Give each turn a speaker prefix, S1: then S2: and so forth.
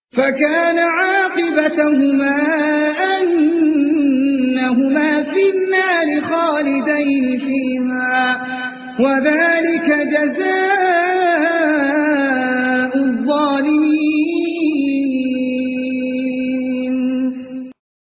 S1: فكان عاقبتهما أنهما في النار خالدين فيها وذلك جزاء